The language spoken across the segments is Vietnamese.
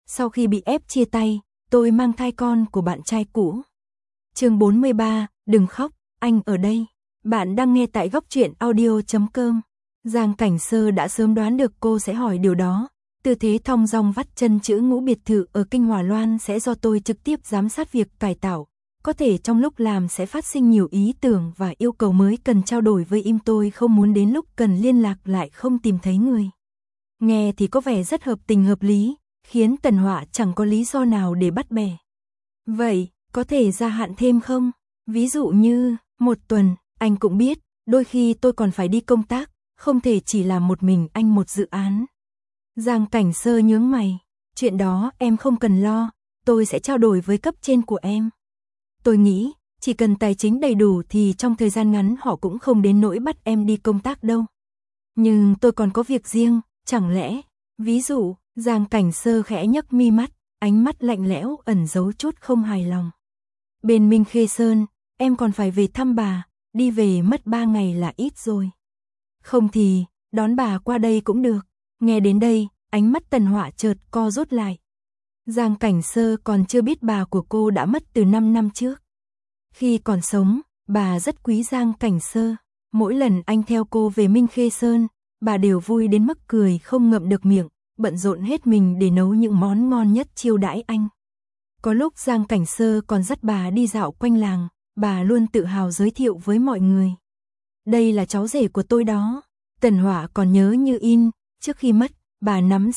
Sau khi bị ép chia tay, tôi mang thai con của bạn trai cũ. Chương 43, đừng khóc, anh ở đây. Bạn đang nghe tại góc truyện audio.com. Giang Cảnh Sơ đã sớm đoán được cô sẽ hỏi điều đó. Tư thế thong dong vắt chân chữ ngũ biệt thự ở Kinh Hòa Loan sẽ do tôi trực tiếp giám sát việc cải tạo. Có thể trong lúc làm sẽ phát sinh nhiều ý tưởng và yêu cầu mới cần trao đổi với tôi không muốn đến lúc cần liên lạc lại không tìm thấy người. Nghe thì có vẻ rất hợp tình hợp lý, khiến Tần Họa chẳng có lý do nào để bắt bẻ. Vậy, có thể gia hạn thêm không? Ví dụ như, 1 tuần, anh cũng biết, đôi khi tôi còn phải đi công tác, không thể chỉ làm một mình anh một dự án. Giang Cảnh Sơ nhướng mày, chuyện đó em không cần lo, tôi sẽ trao đổi với cấp trên của em. Tôi nghĩ, chỉ cần tài chính đầy đủ thì trong thời gian ngắn họ cũng không đến nỗi bắt em đi công tác đâu. Nhưng tôi còn có việc riêng, chẳng lẽ, ví dụ, Giang Cảnh Sơ khẽ nhấc mi mắt, ánh mắt lạnh lẽo ẩn giấu chút không hài lòng. Bên Minh Khê Sơn, em còn phải về thăm bà, đi về mất 3 ngày là ít rồi. Không thì, đón bà qua đây cũng được. Nghe đến đây, ánh mắt Tần Họa chợt co rút lại. Giang Cảnh Sơ còn chưa biết bà của cô đã mất từ 5 năm trước. Khi còn sống, bà rất quý Giang Cảnh Sơ. Mỗi lần anh theo cô về Minh Khê Sơn, bà đều vui đến mức cười không ngậm được miệng, bận rộn hết mình để nấu những món ngon nhất chiêu đãi anh. Có lúc Giang Cảnh Sơ còn dắt bà đi dạo quanh làng, bà luôn tự hào giới thiệu với mọi người. Đây là cháu rể của tôi đó. Tần Họa còn nhớ như in, trước khi mất, bà nắm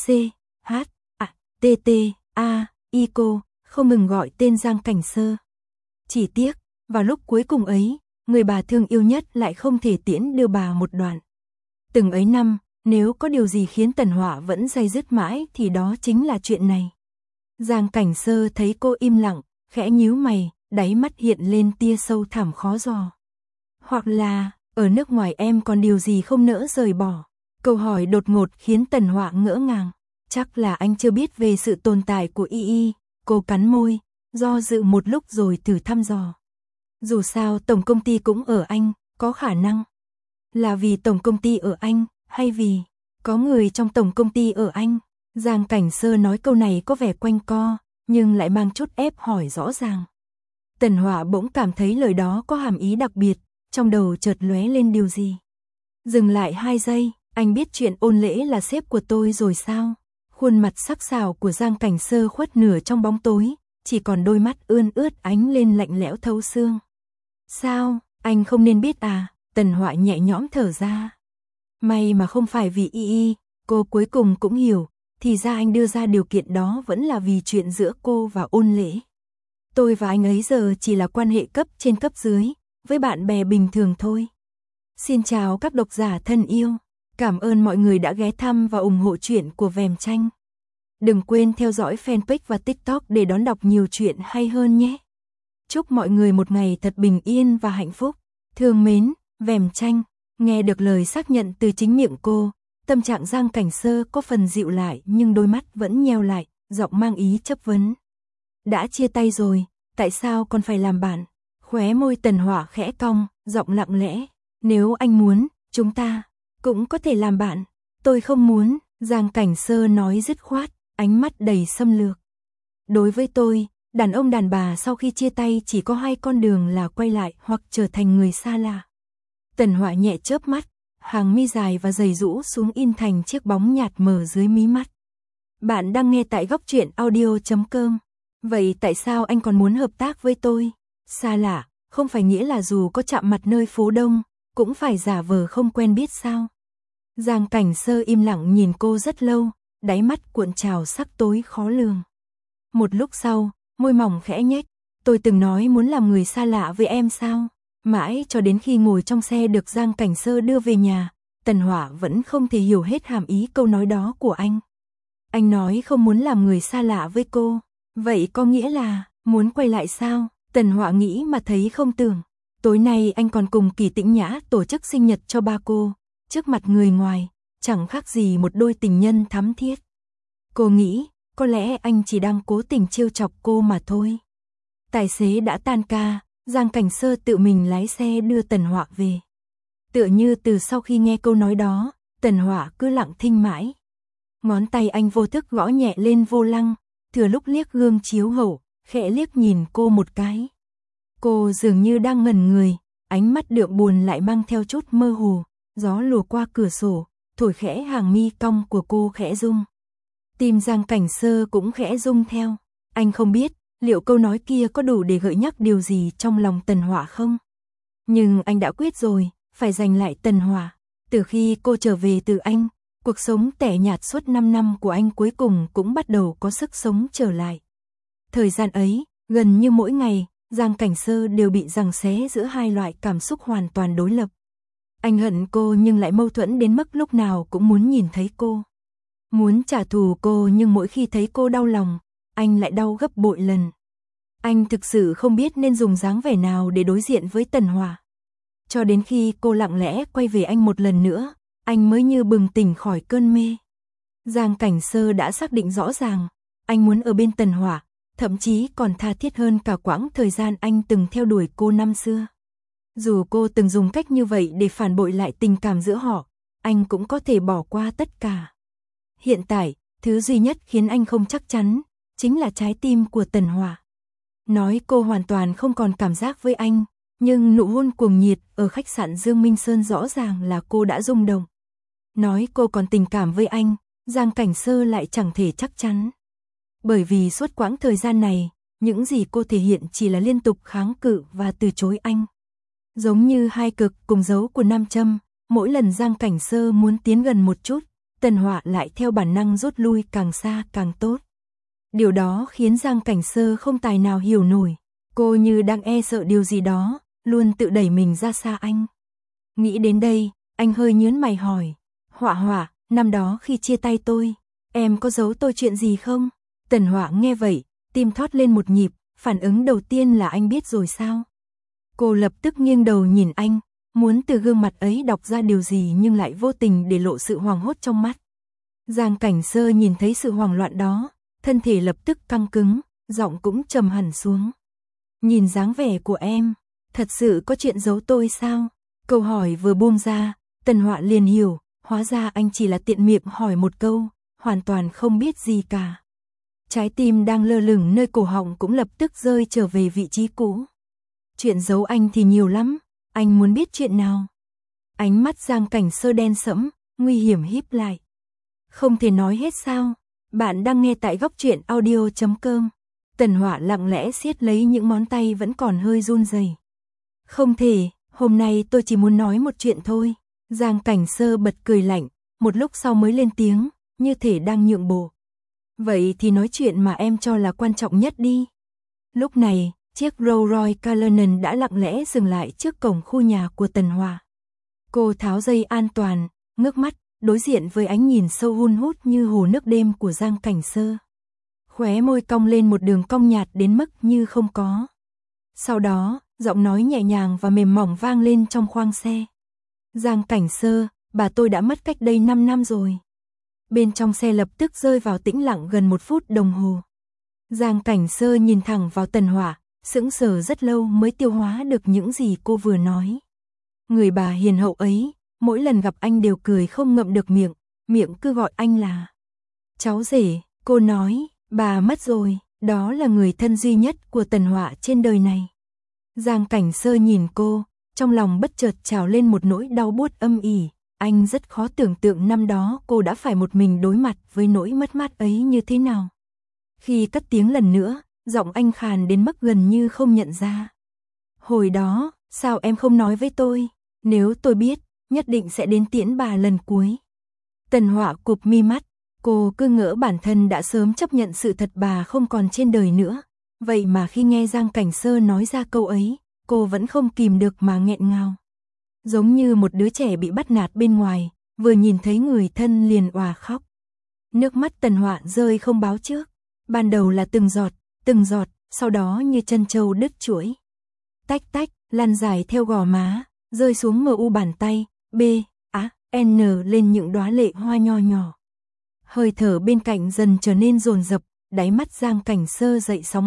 C.H.A.T.T.A. cô, không ngừng gọi tên Giang Cảnh Sơ. Chỉ tiếc, vào lúc cuối cùng ấy, người bà thương yêu nhất lại không thể tiễn đưa bà một đoạn. Từng ấy năm, nếu có điều gì khiến Tần Họa vẫn day dứt mãi thì đó chính là chuyện này. Giang Cảnh Sơ thấy cô im lặng, khẽ nhíu mày, đáy mắt hiện lên tia sâu thẳm khó dò. Hoặc là, ở nước ngoài em còn điều gì không nỡ rời bỏ? Câu hỏi đột ngột khiến Tần Họa ngỡ ngàng. Chắc là anh chưa biết về sự tồn tại của Y. Cô cắn môi, do dự một lúc rồi thử thăm dò. Dù sao tổng công ty cũng ở Anh, có khả năng. Là vì tổng công ty ở Anh, hay vì có người trong tổng công ty ở Anh? Giang Cảnh Sơ nói câu này có vẻ quanh co, nhưng lại mang chút ép hỏi rõ ràng. Tần Họa bỗng cảm thấy lời đó có hàm ý đặc biệt, trong đầu chợt lóe lên điều gì. Dừng lại 2 giây, anh biết chuyện Ôn Lễ là sếp của tôi rồi sao? Khuôn mặt sắc sảo của Giang Cảnh Sơ khuất nửa trong bóng tối, chỉ còn đôi mắt ươn ướt ánh lên lạnh lẽo thấu xương. Sao, anh không nên biết à? Tần Họa nhẹ nhõm thở ra. May mà không phải vì Y, cô cuối cùng cũng hiểu, thì ra anh đưa ra điều kiện đó vẫn là vì chuyện giữa cô và Ôn Lễ. Tôi và anh ấy giờ chỉ là quan hệ cấp trên cấp dưới, với bạn bè bình thường thôi. Xin chào các độc giả thân yêu. Cảm ơn mọi người đã ghé thăm và ủng hộ truyện của Vèm Tranh. Đừng quên theo dõi fanpage và TikTok để đón đọc nhiều chuyện hay hơn nhé. Chúc mọi người một ngày thật bình yên và hạnh phúc. Thương mến, Vèm Tranh. Nghe được lời xác nhận từ chính miệng cô, tâm trạng Giang Cảnh Sơ có phần dịu lại nhưng đôi mắt vẫn nheo lại, giọng mang ý chấp vấn. Đã chia tay rồi, tại sao còn phải làm bạn? Khóe môi Tần Họa khẽ cong, giọng lặng lẽ. Nếu anh muốn, chúng ta cũng có thể làm bạn. Tôi không muốn, Giang Cảnh Sơ nói dứt khoát, ánh mắt đầy xâm lược. Đối với tôi, đàn ông đàn bà sau khi chia tay chỉ có 2 con đường là quay lại hoặc trở thành người xa lạ. Tần Họa nhẹ chớp mắt, hàng mi dài và dày rũ xuống in thành chiếc bóng nhạt mờ dưới mí mắt. Bạn đang nghe tại góc truyện audio.com. Vậy tại sao anh còn muốn hợp tác với tôi? Xa lạ, không phải nghĩa là dù có chạm mặt nơi phố đông, cũng phải giả vờ không quen biết sao? Giang Cảnh Sơ im lặng nhìn cô rất lâu, đáy mắt cuộn trào sắc tối khó lường. Một lúc sau, môi mỏng khẽ nhếch, tôi từng nói muốn làm người xa lạ với em sao? Mãi cho đến khi ngồi trong xe được Giang Cảnh Sơ đưa về nhà, Tần Họa vẫn không thể hiểu hết hàm ý câu nói đó của anh. Anh nói không muốn làm người xa lạ với cô, vậy có nghĩa là muốn quay lại sao? Tần Họa nghĩ mà thấy không tưởng. Tối nay anh còn cùng Kỳ Tĩnh Nhã tổ chức sinh nhật cho ba cô, trước mặt người ngoài, chẳng khác gì một đôi tình nhân thắm thiết. Cô nghĩ, có lẽ anh chỉ đang cố tình trêu chọc cô mà thôi. Tài xế đã tan ca, Giang Cảnh Sơ tự mình lái xe đưa Tần Họa về. Tựa như từ sau khi nghe câu nói đó, Tần Họa cứ lặng thinh mãi. Ngón tay anh vô thức gõ nhẹ lên vô lăng, thừa lúc liếc gương chiếu hậu, khẽ liếc nhìn cô một cái. Cô dường như đang ngẩn người, ánh mắt đượm buồn lại mang theo chút mơ hồ, gió lùa qua cửa sổ, thổi khẽ hàng mi cong của cô khẽ rung. Tim Giang Cảnh Sơ cũng khẽ rung theo, anh không biết liệu câu nói kia có đủ để gợi nhắc điều gì trong lòng Tần Họa không? Nhưng anh đã quyết rồi, phải giành lại Tần Họa. Từ khi cô trở về từ Anh, cuộc sống tẻ nhạt suốt 5 năm của anh cuối cùng cũng bắt đầu có sức sống trở lại. Thời gian ấy, gần như mỗi ngày, Giang Cảnh Sơ đều bị giằng xé giữa hai loại cảm xúc hoàn toàn đối lập. Anh hận cô nhưng lại mâu thuẫn đến mức lúc nào cũng muốn nhìn thấy cô. Muốn trả thù cô nhưng mỗi khi thấy cô đau lòng, anh lại đau gấp bội lần. Anh thực sự không biết nên dùng dáng vẻ nào để đối diện với Tần Họa. Cho đến khi cô lặng lẽ quay về anh một lần nữa, anh mới như bừng tỉnh khỏi cơn mê. Giang Cảnh Sơ đã xác định rõ ràng, anh muốn ở bên Tần Họa, thậm chí còn tha thiết hơn cả quãng thời gian anh từng theo đuổi cô năm xưa. Dù cô từng dùng cách như vậy để phản bội lại tình cảm giữa họ, anh cũng có thể bỏ qua tất cả. Hiện tại, thứ duy nhất khiến anh không chắc chắn, chính là trái tim của Tần Họa. Nói cô hoàn toàn không còn cảm giác với anh, nhưng nụ hôn cuồng nhiệt ở khách sạn Dương Minh Sơn rõ ràng là cô đã rung động. Nói cô còn tình cảm với anh, Giang Cảnh Sơ lại chẳng thể chắc chắn. Bởi vì suốt quãng thời gian này, những gì cô thể hiện chỉ là liên tục kháng cự và từ chối anh. Giống như hai cực cùng dấu của nam châm, mỗi lần Giang Cảnh Sơ muốn tiến gần một chút, Tần Họa lại theo bản năng rút lui càng xa càng tốt. Điều đó khiến Giang Cảnh Sơ không tài nào hiểu nổi, cô như đang e sợ điều gì đó, luôn tự đẩy mình ra xa anh. Nghĩ đến đây, anh hơi nhướng mày hỏi, Họa Họa, năm đó khi chia tay tôi, em có giấu tôi chuyện gì không? Tần Họa nghe vậy, tim thót lên một nhịp, phản ứng đầu tiên là anh biết rồi sao? Cô lập tức nghiêng đầu nhìn anh, muốn từ gương mặt ấy đọc ra điều gì nhưng lại vô tình để lộ sự hoảng hốt trong mắt. Giang Cảnh Sơ nhìn thấy sự hoảng loạn đó, thân thể lập tức căng cứng, giọng cũng trầm hẳn xuống. Nhìn dáng vẻ của em, thật sự có chuyện giấu tôi sao? Câu hỏi vừa buông ra, Tần Họa liền hiểu, hóa ra anh chỉ là tiện miệng hỏi một câu, hoàn toàn không biết gì cả. Trái tim đang lơ lửng nơi cổ họng cũng lập tức rơi trở về vị trí cũ. Chuyện giấu anh thì nhiều lắm, anh muốn biết chuyện nào? Ánh mắt Giang Cảnh Sơ đen sẫm, nguy hiểm híp lại. Không thể nói hết sao? Bạn đang nghe tại Góc Truyện Audio.com. Tần Họa lặng lẽ siết lấy những ngón tay vẫn còn hơi run rẩy. Không thể, hôm nay tôi chỉ muốn nói một chuyện thôi. Giang Cảnh Sơ bật cười lạnh, một lúc sau mới lên tiếng, như thể đang nhượng bộ. Vậy thì nói chuyện mà em cho là quan trọng nhất đi. Lúc này, chiếc Rolls Royce Cullinan đã lặng lẽ dừng lại trước cổng khu nhà của Tần Họa. Cô tháo dây an toàn, ngước mắt, đối diện với ánh nhìn sâu hun hút như hồ nước đêm của Giang Cảnh Sơ. Khóe môi cong lên một đường cong nhạt đến mức như không có. Sau đó, giọng nói nhẹ nhàng và mềm mỏng vang lên trong khoang xe. Giang Cảnh Sơ, bà tôi đã mất cách đây 5 năm rồi. Bên trong xe lập tức rơi vào tĩnh lặng gần 1 phút đồng hồ. Giang Cảnh Sơ nhìn thẳng vào Tần Họa, sững sờ rất lâu mới tiêu hóa được những gì cô vừa nói. Người bà hiền hậu ấy, mỗi lần gặp anh đều cười không ngậm được miệng, miệng cứ gọi anh là cháu rể. Cô nói, bà mất rồi, đó là người thân duy nhất của Tần Họa trên đời này. Giang Cảnh Sơ nhìn cô, trong lòng bất chợt trào lên một nỗi đau buốt âm ỉ. Anh rất khó tưởng tượng năm đó cô đã phải một mình đối mặt với nỗi mất mát ấy như thế nào. Khi cất tiếng lần nữa, giọng anh khàn đến mức gần như không nhận ra. Hồi đó, sao em không nói với tôi? Nếu tôi biết, nhất định sẽ đến tiễn bà lần cuối. Tần Họa cụp mi mắt, cô cứ ngỡ bản thân đã sớm chấp nhận sự thật bà không còn trên đời nữa. Vậy mà khi nghe Giang Cảnh Sơ nói ra câu ấy, cô vẫn không kìm được mà nghẹn ngào. Giống như một đứa trẻ bị bắt nạt bên ngoài, vừa nhìn thấy người thân liền òa khóc. Nước mắt Tần Họa rơi không báo trước. Ban đầu là từng giọt, sau đó như chân trâu đứt chuỗi. Tách tách, lan dài theo gò má, rơi xuống mu bàn tay, N lên những đóa lệ hoa nho nhỏ. Hơi thở bên cạnh dần trở nên dồn dập, đáy mắt Giang Cảnh Sơ dậy sóng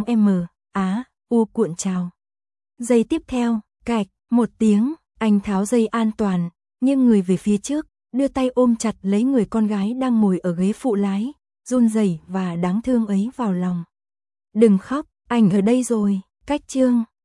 U cuộn trào. Giây tiếp theo, cạch, một tiếng, anh tháo dây an toàn, nghiêng người về phía trước, đưa tay ôm chặt lấy người con gái đang ngồi ở ghế phụ lái, run rẩy và đáng thương ấy vào lòng. Đừng khóc, anh ở đây rồi, cách chương.